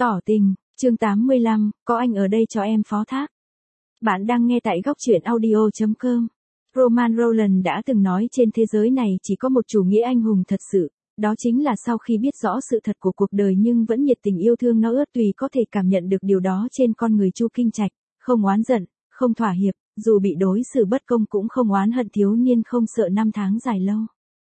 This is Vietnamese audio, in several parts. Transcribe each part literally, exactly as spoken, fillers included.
Tỏ tình, chương tám mươi lăm, có anh ở đây cho em phó thác. Bạn đang nghe tại góc truyện audio chấm com. Roman Roland đã từng nói trên thế giới này chỉ có một chủ nghĩa anh hùng thật sự, đó chính là sau khi biết rõ sự thật của cuộc đời nhưng vẫn nhiệt tình yêu thương nó ướt tùy có thể cảm nhận được điều đó trên con người Chu Kinh Trạch, không oán giận, không thỏa hiệp, dù bị đối xử bất công cũng không oán hận thiếu niên không sợ năm tháng dài lâu.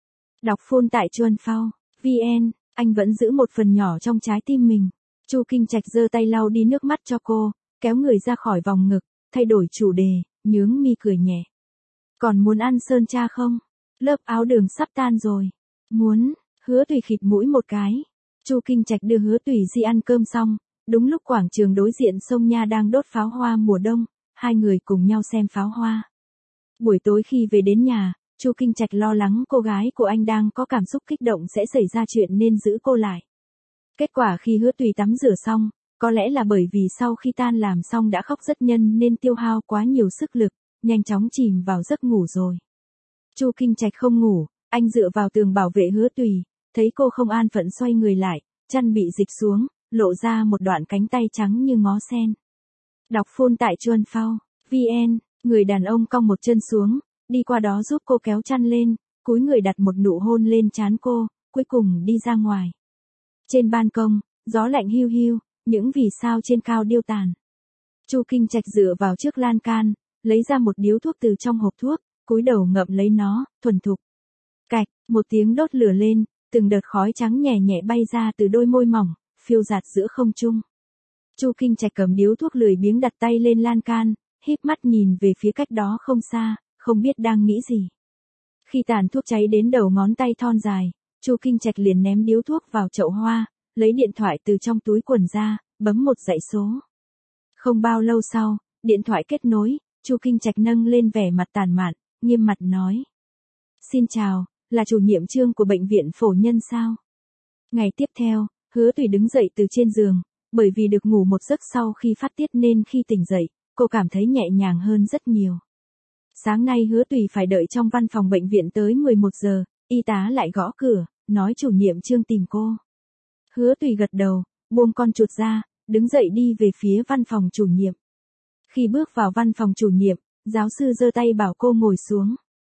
Đọc full tại Chuan Phao, vn, anh vẫn giữ một phần nhỏ trong trái tim mình. Chu Kinh Trạch giơ tay lau đi nước mắt cho cô, kéo người ra khỏi vòng ngực, thay đổi chủ đề, nhướng mi cười nhẹ. Còn muốn ăn sơn cha không? Lớp áo đường sắp tan rồi. Muốn, Hứa Tùy khịt mũi một cái. Chu Kinh Trạch đưa Hứa Tùy di ăn cơm xong, đúng lúc quảng trường đối diện sông Nha đang đốt pháo hoa mùa đông, hai người cùng nhau xem pháo hoa. Buổi tối khi về đến nhà, Chu Kinh Trạch lo lắng cô gái của anh đang có cảm xúc kích động sẽ xảy ra chuyện nên giữ cô lại. Kết quả khi Hứa Tùy tắm rửa xong, có lẽ là bởi vì sau khi tan làm xong đã khóc rất nhân nên tiêu hao quá nhiều sức lực, nhanh chóng chìm vào giấc ngủ rồi. Chu Kinh Trạch không ngủ, anh dựa vào tường bảo vệ Hứa Tùy, thấy cô không an phận xoay người lại, chăn bị dịch xuống, lộ ra một đoạn cánh tay trắng như ngó sen. Đọc full tại Chuan Phao, vn, người đàn ông cong một chân xuống, đi qua đó giúp cô kéo chăn lên, cúi người đặt một nụ hôn lên trán cô, cuối cùng đi ra ngoài. Trên ban công, gió lạnh hiu hiu, những vì sao trên cao điêu tàn. Chu Kinh Trạch dựa vào trước lan can, lấy ra một điếu thuốc từ trong hộp thuốc, cúi đầu ngậm lấy nó, thuần thục. Cạch, một tiếng đốt lửa lên, từng đợt khói trắng nhẹ nhẹ bay ra từ đôi môi mỏng, phiêu dạt giữa không trung. Chu Kinh Trạch cầm điếu thuốc lười biếng đặt tay lên lan can, híp mắt nhìn về phía cách đó không xa, không biết đang nghĩ gì. Khi tàn thuốc cháy đến đầu ngón tay thon dài, Chu Kinh Trạch liền ném điếu thuốc vào chậu hoa, lấy điện thoại từ trong túi quần ra, bấm một dãy số. Không bao lâu sau, điện thoại kết nối, Chu Kinh Trạch nâng lên vẻ mặt tàn mạn, nghiêm mặt nói. Xin chào, là chủ nhiệm Trương của bệnh viện Phổ Nhân sao? Ngày tiếp theo, Hứa Tùy đứng dậy từ trên giường, bởi vì được ngủ một giấc sau khi phát tiết nên khi tỉnh dậy, cô cảm thấy nhẹ nhàng hơn rất nhiều. Sáng nay Hứa Tùy phải đợi trong văn phòng bệnh viện tới mười một giờ, y tá lại gõ cửa, nói chủ nhiệm Trương tìm cô. Hứa Tùy gật đầu, buông con chuột ra, đứng dậy đi về phía văn phòng chủ nhiệm. Khi bước vào văn phòng chủ nhiệm, giáo sư giơ tay bảo cô ngồi xuống.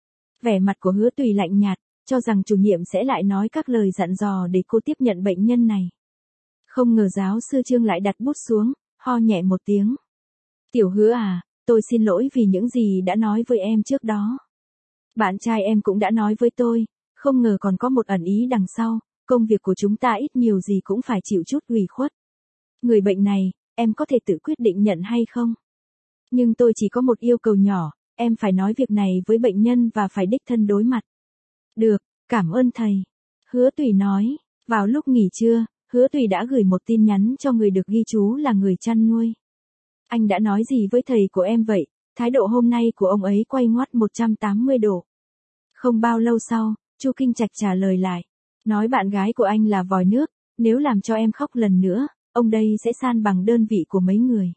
Vẻ mặt của Hứa Tùy lạnh nhạt, cho rằng chủ nhiệm sẽ lại nói các lời dặn dò để cô tiếp nhận bệnh nhân này. Không ngờ giáo sư Trương lại đặt bút xuống, ho nhẹ một tiếng. Tiểu Hứa à, tôi xin lỗi vì những gì đã nói với em trước đó. Bạn trai em cũng đã nói với tôi, không ngờ còn có một ẩn ý đằng sau, công việc của chúng ta ít nhiều gì cũng phải chịu chút ủy khuất. Người bệnh này, em có thể tự quyết định nhận hay không? Nhưng tôi chỉ có một yêu cầu nhỏ, em phải nói việc này với bệnh nhân và phải đích thân đối mặt. Được, cảm ơn thầy. Hứa Tùy nói, vào lúc nghỉ trưa, Hứa Tùy đã gửi một tin nhắn cho người được ghi chú là người chăn nuôi. Anh đã nói gì với thầy của em vậy? Thái độ hôm nay của ông ấy quay ngoắt một trăm tám mươi độ. Không bao lâu sau, Chu Kinh Trạch trả lời lại. Nói bạn gái của anh là vòi nước, nếu làm cho em khóc lần nữa, ông đây sẽ san bằng đơn vị của mấy người.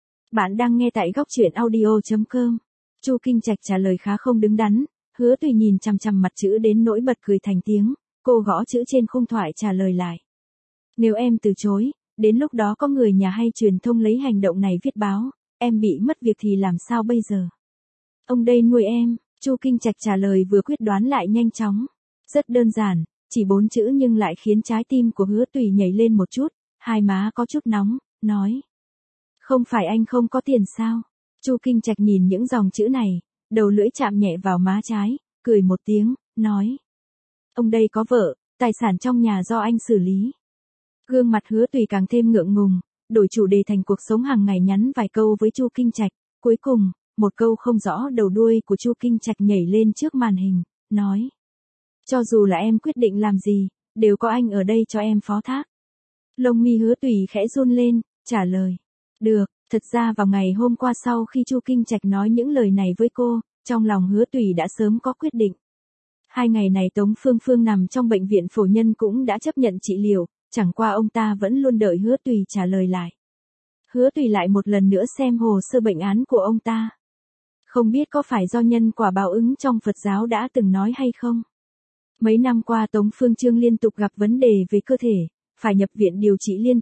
Bạn đang nghe tại góc truyện audio chấm com. Chu Kinh Trạch trả lời khá không đứng đắn, Hứa Tùy nhìn chằm chằm mặt chữ đến nỗi bật cười thành tiếng, cô gõ chữ trên khung thoại trả lời lại. Nếu em từ chối, đến lúc đó có người nhà hay truyền thông lấy hành động này viết báo, em bị mất việc thì làm sao bây giờ? Ông đây nuôi em, Chu Kinh Trạch trả lời vừa quyết đoán lại nhanh chóng. Rất đơn giản, chỉ bốn chữ nhưng lại khiến trái tim của Hứa Tùy nhảy lên một chút, hai má có chút nóng, nói. Không phải anh không có tiền sao? Chu Kinh Trạch nhìn những dòng chữ này, đầu lưỡi chạm nhẹ vào má trái, cười một tiếng, nói. Ông đây có vợ, tài sản trong nhà do anh xử lý. Gương mặt Hứa Tùy càng thêm ngượng ngùng, đổi chủ đề thành cuộc sống hàng ngày nhắn vài câu với Chu Kinh Trạch, cuối cùng, một câu không rõ đầu đuôi của Chu Kinh Trạch nhảy lên trước màn hình, nói. Cho dù là em quyết định làm gì, đều có anh ở đây cho em phó thác. Lông mi Hứa Tùy khẽ run lên, trả lời. Được, thật ra vào ngày hôm qua sau khi Chu Kinh Trạch nói những lời này với cô, trong lòng Hứa Tùy đã sớm có quyết định. Hai ngày này Tống Phương Phương nằm trong bệnh viện Phổ Nhân cũng đã chấp nhận trị liệu, chẳng qua ông ta vẫn luôn đợi Hứa Tùy trả lời lại. Hứa Tùy lại một lần nữa xem hồ sơ bệnh án của ông ta. Không biết có phải do nhân quả báo ứng trong Phật giáo đã từng nói hay không? Mấy năm qua Tống Phương Trương liên tục gặp vấn đề về cơ thể, phải nhập viện điều trị liên tục,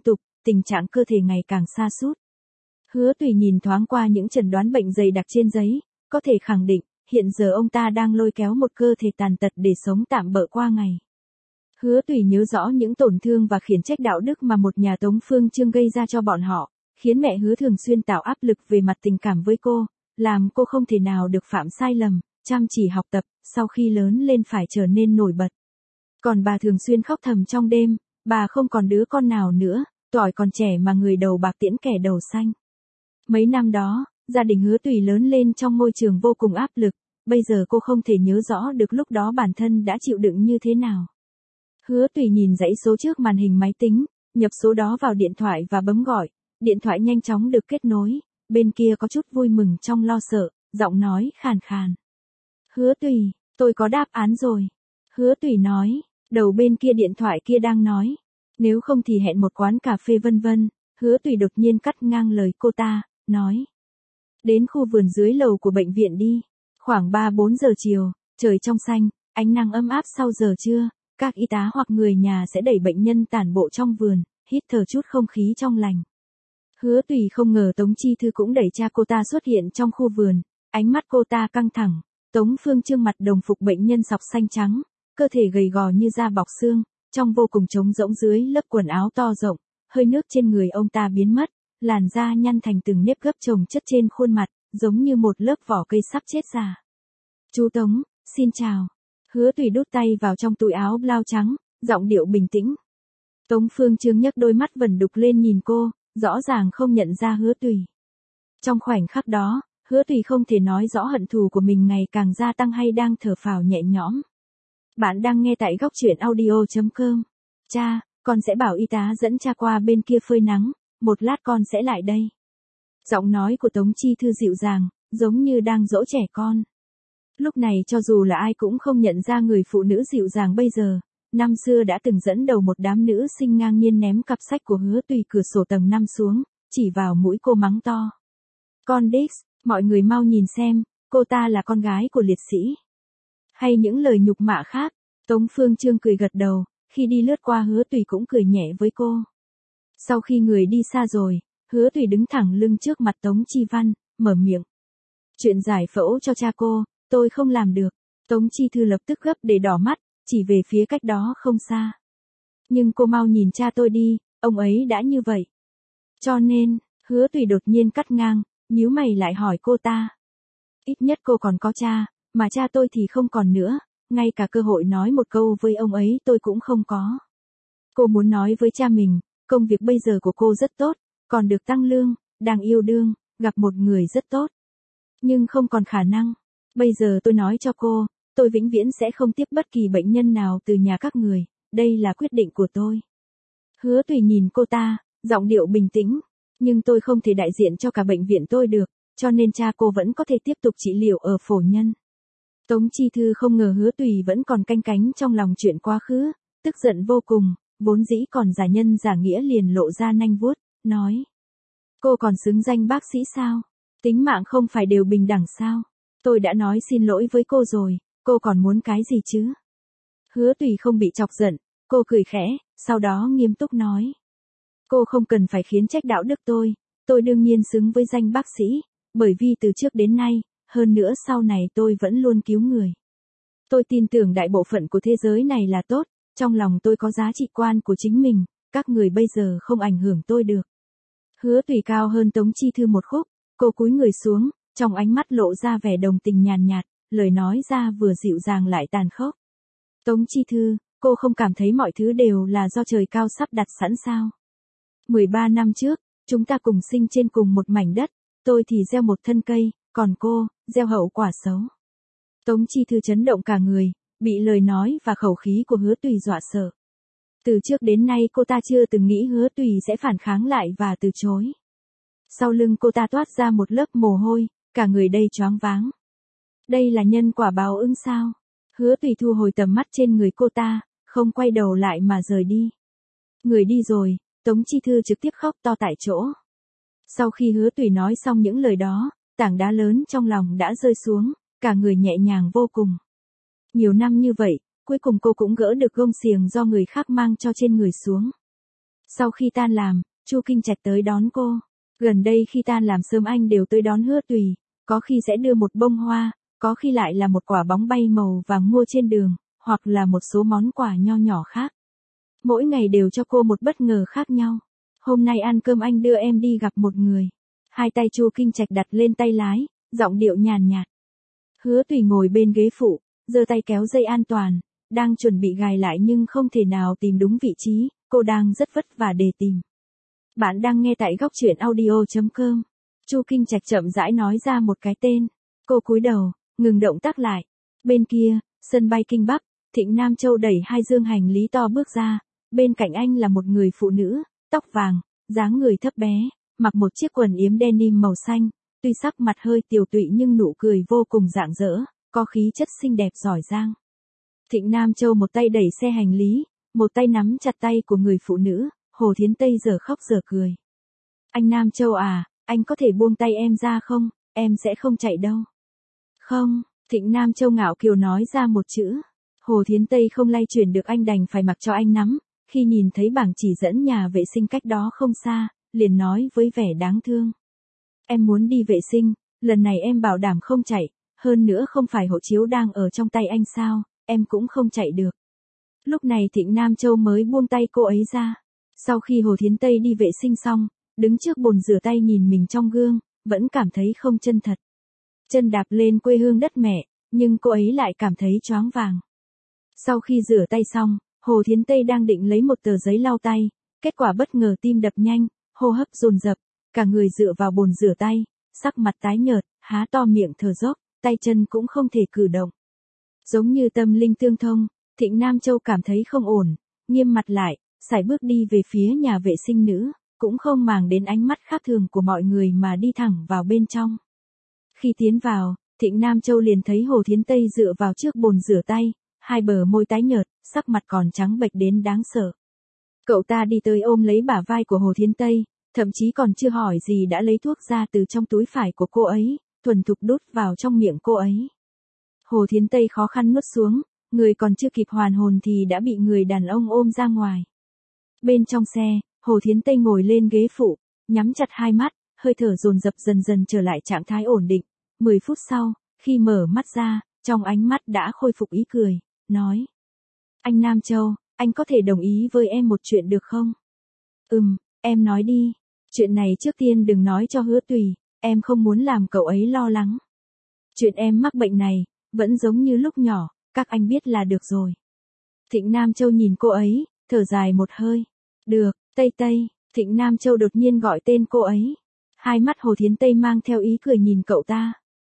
tình trạng cơ thể ngày càng sa sút. Hứa Tùy nhìn thoáng qua những chẩn đoán bệnh dày đặc trên giấy, có thể khẳng định, hiện giờ ông ta đang lôi kéo một cơ thể tàn tật để sống tạm bợ qua ngày. Hứa Tùy nhớ rõ những tổn thương và khiển trách đạo đức mà một nhà Tống Phương Chương gây ra cho bọn họ, khiến mẹ Hứa thường xuyên tạo áp lực về mặt tình cảm với cô, làm cô không thể nào được phạm sai lầm, chăm chỉ học tập, sau khi lớn lên phải trở nên nổi bật. Còn bà thường xuyên khóc thầm trong đêm, bà không còn đứa con nào nữa, tuổi còn trẻ mà người đầu bạc tiễn kẻ đầu xanh. Mấy năm đó, gia đình Hứa Tùy lớn lên trong môi trường vô cùng áp lực, bây giờ cô không thể nhớ rõ được lúc đó bản thân đã chịu đựng như thế nào. Hứa Tùy nhìn dãy số trước màn hình máy tính, nhập số đó vào điện thoại và bấm gọi, điện thoại nhanh chóng được kết nối, bên kia có chút vui mừng trong lo sợ, giọng nói khàn khàn. Hứa Tùy, tôi có đáp án rồi. Hứa Tùy nói, đầu bên kia điện thoại kia đang nói, nếu không thì hẹn một quán cà phê vân vân. Hứa Tùy đột nhiên cắt ngang lời cô ta, nói. Đến khu vườn dưới lầu của bệnh viện đi, khoảng ba bốn giờ chiều, trời trong xanh, ánh nắng ấm áp sau giờ trưa, các y tá hoặc người nhà sẽ đẩy bệnh nhân tản bộ trong vườn, hít thở chút không khí trong lành. Hứa Tùy không ngờ Tống Chi Thư cũng đẩy cha cô ta xuất hiện trong khu vườn, ánh mắt cô ta căng thẳng, Tống Phương Chương mặt đồng phục bệnh nhân sọc xanh trắng, cơ thể gầy gò như da bọc xương, trong vô cùng trống rỗng dưới lớp quần áo to rộng, hơi nước trên người ông ta biến mất, làn da nhăn thành từng nếp gấp chồng chất trên khuôn mặt, giống như một lớp vỏ cây sắp chết già. Chú Tống, xin chào. Hứa Tùy đút tay vào trong túi áo blau trắng, giọng điệu bình tĩnh. Tống Phương Chương nhấc đôi mắt vẩn đục lên nhìn cô, rõ ràng không nhận ra Hứa Tùy. Trong khoảnh khắc đó, Hứa Tùy không thể nói rõ hận thù của mình ngày càng gia tăng hay đang thở phào nhẹ nhõm. Bạn đang nghe tại góc truyện audio chấm com. Cha, con sẽ bảo y tá dẫn cha qua bên kia phơi nắng, một lát con sẽ lại đây. Giọng nói của Tống Chi Thư dịu dàng, giống như đang dỗ trẻ con. Lúc này cho dù là ai cũng không nhận ra người phụ nữ dịu dàng bây giờ, năm xưa đã từng dẫn đầu một đám nữ sinh ngang nhiên ném cặp sách của Hứa Tùy cửa sổ tầng năm xuống, chỉ vào mũi cô mắng to. Con Dix, mọi người mau nhìn xem, cô ta là con gái của liệt sĩ. Hay những lời nhục mạ khác, Tống Phương Chương cười gật đầu, khi đi lướt qua Hứa Tùy cũng cười nhẹ với cô. Sau khi người đi xa rồi, Hứa Tùy đứng thẳng lưng trước mặt Tống Chi Văn, mở miệng. Chuyện giải phẫu cho cha cô, tôi không làm được. Tống Chi Thư lập tức gấp để đỏ mắt, chỉ về phía cách đó không xa. Nhưng cô mau nhìn cha tôi đi, ông ấy đã như vậy. Cho nên, Hứa Tùy đột nhiên cắt ngang, nhíu mày lại hỏi cô ta. Ít nhất cô còn có cha, mà cha tôi thì không còn nữa, ngay cả cơ hội nói một câu với ông ấy tôi cũng không có. Cô muốn nói với cha mình, công việc bây giờ của cô rất tốt, còn được tăng lương, đang yêu đương, gặp một người rất tốt. Nhưng không còn khả năng. Bây giờ tôi nói cho cô, tôi vĩnh viễn sẽ không tiếp bất kỳ bệnh nhân nào từ nhà các người, đây là quyết định của tôi. Hứa Tùy nhìn cô ta, giọng điệu bình tĩnh, nhưng tôi không thể đại diện cho cả bệnh viện tôi được, cho nên cha cô vẫn có thể tiếp tục trị liệu ở phổ nhân. Tống Chi Thư không ngờ Hứa Tùy vẫn còn canh cánh trong lòng chuyện quá khứ, tức giận vô cùng, vốn dĩ còn giả nhân giả nghĩa liền lộ ra nanh vuốt, nói. Cô còn xứng danh bác sĩ sao? Tính mạng không phải đều bình đẳng sao? Tôi đã nói xin lỗi với cô rồi, cô còn muốn cái gì chứ? Hứa Tùy không bị chọc giận, cô cười khẽ, sau đó nghiêm túc nói. Cô không cần phải khiến trách đạo đức tôi, tôi đương nhiên xứng với danh bác sĩ, bởi vì từ trước đến nay, hơn nữa sau này tôi vẫn luôn cứu người. Tôi tin tưởng đại bộ phận của thế giới này là tốt, trong lòng tôi có giá trị quan của chính mình, các người bây giờ không ảnh hưởng tôi được. Hứa Tùy cao hơn Tống Chi Thư một khúc, cô cúi người xuống, trong ánh mắt lộ ra vẻ đồng tình nhàn nhạt, lời nói ra vừa dịu dàng lại tàn khốc. Tống Chi Thư, cô không cảm thấy mọi thứ đều là do trời cao sắp đặt sẵn sao? mười ba năm trước, chúng ta cùng sinh trên cùng một mảnh đất, tôi thì gieo một thân cây, còn cô, gieo hậu quả xấu. Tống Chi Thư chấn động cả người, bị lời nói và khẩu khí của Hứa Tùy dọa sợ. Từ trước đến nay cô ta chưa từng nghĩ Hứa Tùy sẽ phản kháng lại và từ chối. Sau lưng cô ta toát ra một lớp mồ hôi, cả người đây choáng váng. Đây là nhân quả báo ứng sao? Hứa Tùy thu hồi tầm mắt trên người cô ta, không quay đầu lại mà rời đi. Người đi rồi, Tống Chi Thư trực tiếp khóc to tại chỗ. Sau khi Hứa Tùy nói xong những lời đó, tảng đá lớn trong lòng đã rơi xuống, cả người nhẹ nhàng vô cùng. Nhiều năm như vậy, cuối cùng cô cũng gỡ được gông xiềng do người khác mang cho trên người xuống. Sau khi tan làm, Chu Kinh Trạch tới đón cô. Gần đây khi tan làm sớm anh đều tới đón Hứa Tùy, có khi sẽ đưa một bông hoa, có khi lại là một quả bóng bay màu vàng mua trên đường, hoặc là một số món quà nho nhỏ khác. Mỗi ngày đều cho cô một bất ngờ khác nhau. Hôm nay ăn cơm anh đưa em đi gặp một người. Hai tay Chu Kinh Trạch đặt lên tay lái, giọng điệu nhàn nhạt. Hứa Tùy ngồi bên ghế phụ, giơ tay kéo dây an toàn, đang chuẩn bị gài lại nhưng không thể nào tìm đúng vị trí, cô đang rất vất vả để tìm. Bạn đang nghe tại góc truyện audio chấm com. Chu Kinh Trạch chậm rãi nói ra một cái tên. Cô cúi đầu, ngừng động tác lại. Bên kia, sân bay Kinh Bắc, Thịnh Nam Châu đẩy hai dương hành lý to bước ra. Bên cạnh anh là một người phụ nữ, tóc vàng, dáng người thấp bé, mặc một chiếc quần yếm denim màu xanh. Tuy sắc mặt hơi tiều tụy nhưng nụ cười vô cùng rạng rỡ, có khí chất xinh đẹp giỏi giang. Thịnh Nam Châu một tay đẩy xe hành lý, một tay nắm chặt tay của người phụ nữ. Hồ Thiến Tây giờ khóc giờ cười. Anh Nam Châu à, anh có thể buông tay em ra không, em sẽ không chạy đâu. Không, Thịnh Nam Châu ngạo kiều nói ra một chữ. Hồ Thiến Tây không lay chuyển được anh đành phải mặc cho anh nắm, khi nhìn thấy bảng chỉ dẫn nhà vệ sinh cách đó không xa, liền nói với vẻ đáng thương. Em muốn đi vệ sinh, lần này em bảo đảm không chạy, hơn nữa không phải hộ chiếu đang ở trong tay anh sao, em cũng không chạy được. Lúc này Thịnh Nam Châu mới buông tay cô ấy ra. Sau khi Hồ Thiến Tây đi vệ sinh xong, đứng trước bồn rửa tay nhìn mình trong gương, vẫn cảm thấy không chân thật. Chân đạp lên quê hương đất mẹ, nhưng cô ấy lại cảm thấy choáng vàng. Sau khi rửa tay xong, Hồ Thiến Tây đang định lấy một tờ giấy lau tay, kết quả bất ngờ tim đập nhanh, hô hấp dồn dập, cả người dựa vào bồn rửa tay, sắc mặt tái nhợt, há to miệng thở dốc, tay chân cũng không thể cử động. Giống như tâm linh tương thông, Thịnh Nam Châu cảm thấy không ổn, nghiêm mặt lại, sải bước đi về phía nhà vệ sinh nữ, cũng không màng đến ánh mắt khác thường của mọi người mà đi thẳng vào bên trong. Khi tiến vào, Thịnh Nam Châu liền thấy Hồ Thiến Tây dựa vào trước bồn rửa tay, hai bờ môi tái nhợt, sắc mặt còn trắng bệch đến đáng sợ. Cậu ta đi tới ôm lấy bả vai của Hồ Thiến Tây, thậm chí còn chưa hỏi gì đã lấy thuốc ra từ trong túi phải của cô ấy, thuần thục đút vào trong miệng cô ấy. Hồ Thiến Tây khó khăn nuốt xuống, người còn chưa kịp hoàn hồn thì đã bị người đàn ông ôm ra ngoài. Bên trong xe, Hồ Thiến Tây ngồi lên ghế phụ, nhắm chặt hai mắt, hơi thở dồn dập dần dần trở lại trạng thái ổn định. Mười phút sau, khi mở mắt ra, trong ánh mắt đã khôi phục ý cười, nói. Anh Nam Châu, anh có thể đồng ý với em một chuyện được không? Ừm, em nói đi. Chuyện này trước tiên đừng nói cho Hứa Tùy, em không muốn làm cậu ấy lo lắng. Chuyện em mắc bệnh này, vẫn giống như lúc nhỏ, các anh biết là được rồi. Thịnh Nam Châu nhìn cô ấy, thở dài một hơi. Được, Tây Tây, Thịnh Nam Châu đột nhiên gọi tên cô ấy. Hai mắt Hồ Thiến Tây mang theo ý cười nhìn cậu ta.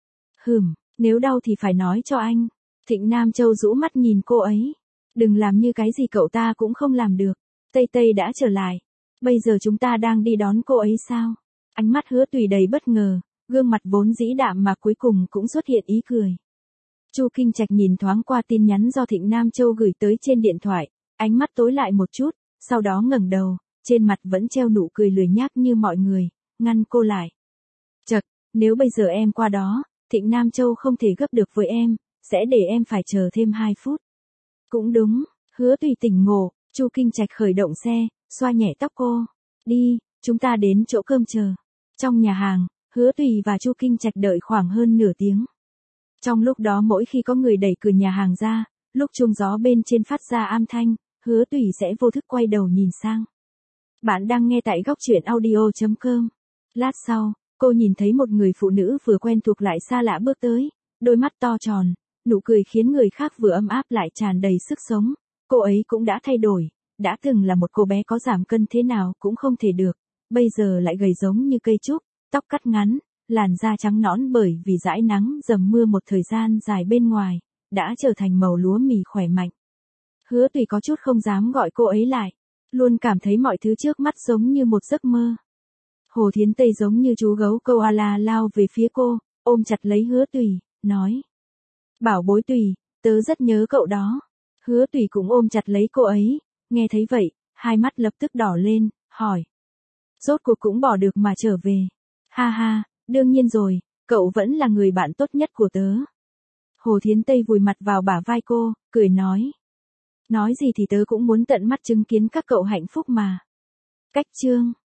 Hừm, nếu đau thì phải nói cho anh. Thịnh Nam Châu rũ mắt nhìn cô ấy. Đừng làm như cái gì cậu ta cũng không làm được. Tây Tây đã trở lại. Bây giờ chúng ta đang đi đón cô ấy sao? Ánh mắt Hứa Tùy đầy bất ngờ, gương mặt vốn dĩ đạm mà cuối cùng cũng xuất hiện ý cười. Chu Kinh Trạch nhìn thoáng qua tin nhắn do Thịnh Nam Châu gửi tới trên điện thoại, ánh mắt tối lại một chút, sau đó ngẩng đầu, trên mặt vẫn treo nụ cười lười nhác như mọi người, ngăn cô lại. Chật, nếu bây giờ em qua đó, Thịnh Nam Châu không thể gấp được với em, sẽ để em phải chờ thêm hai phút. Cũng đúng, Hứa Tùy tỉnh ngộ, Chu Kinh Trạch khởi động xe, xoa nhẹ tóc cô. Đi, chúng ta đến chỗ cơm chờ. Trong nhà hàng, Hứa Tùy và Chu Kinh Trạch đợi khoảng hơn nửa tiếng. Trong lúc đó mỗi khi có người đẩy cửa nhà hàng ra, lúc chuông gió bên trên phát ra âm thanh, Hứa Tùy sẽ vô thức quay đầu nhìn sang. Bạn đang nghe tại góc truyện audio chấm com. Lát sau, cô nhìn thấy một người phụ nữ vừa quen thuộc lại xa lạ bước tới, đôi mắt to tròn, nụ cười khiến người khác vừa ấm áp lại tràn đầy sức sống. Cô ấy cũng đã thay đổi, đã từng là một cô bé có giảm cân thế nào cũng không thể được, bây giờ lại gầy giống như cây trúc, tóc cắt ngắn, làn da trắng nõn bởi vì dãi nắng dầm mưa một thời gian dài bên ngoài, đã trở thành màu lúa mì khỏe mạnh. Hứa Tùy có chút không dám gọi cô ấy lại, luôn cảm thấy mọi thứ trước mắt giống như một giấc mơ. Hồ Thiến Tây giống như chú gấu koala lao về phía cô, ôm chặt lấy Hứa Tùy, nói. Bảo bối Tùy, tớ rất nhớ cậu đó. Hứa Tùy cũng ôm chặt lấy cô ấy, nghe thấy vậy, hai mắt lập tức đỏ lên, hỏi. Rốt cuộc cũng bỏ được mà trở về. Ha ha, đương nhiên rồi, cậu vẫn là người bạn tốt nhất của tớ. Hồ Thiến Tây vùi mặt vào bả vai cô, cười nói. Nói gì thì tớ cũng muốn tận mắt chứng kiến các cậu hạnh phúc mà. Cách chương.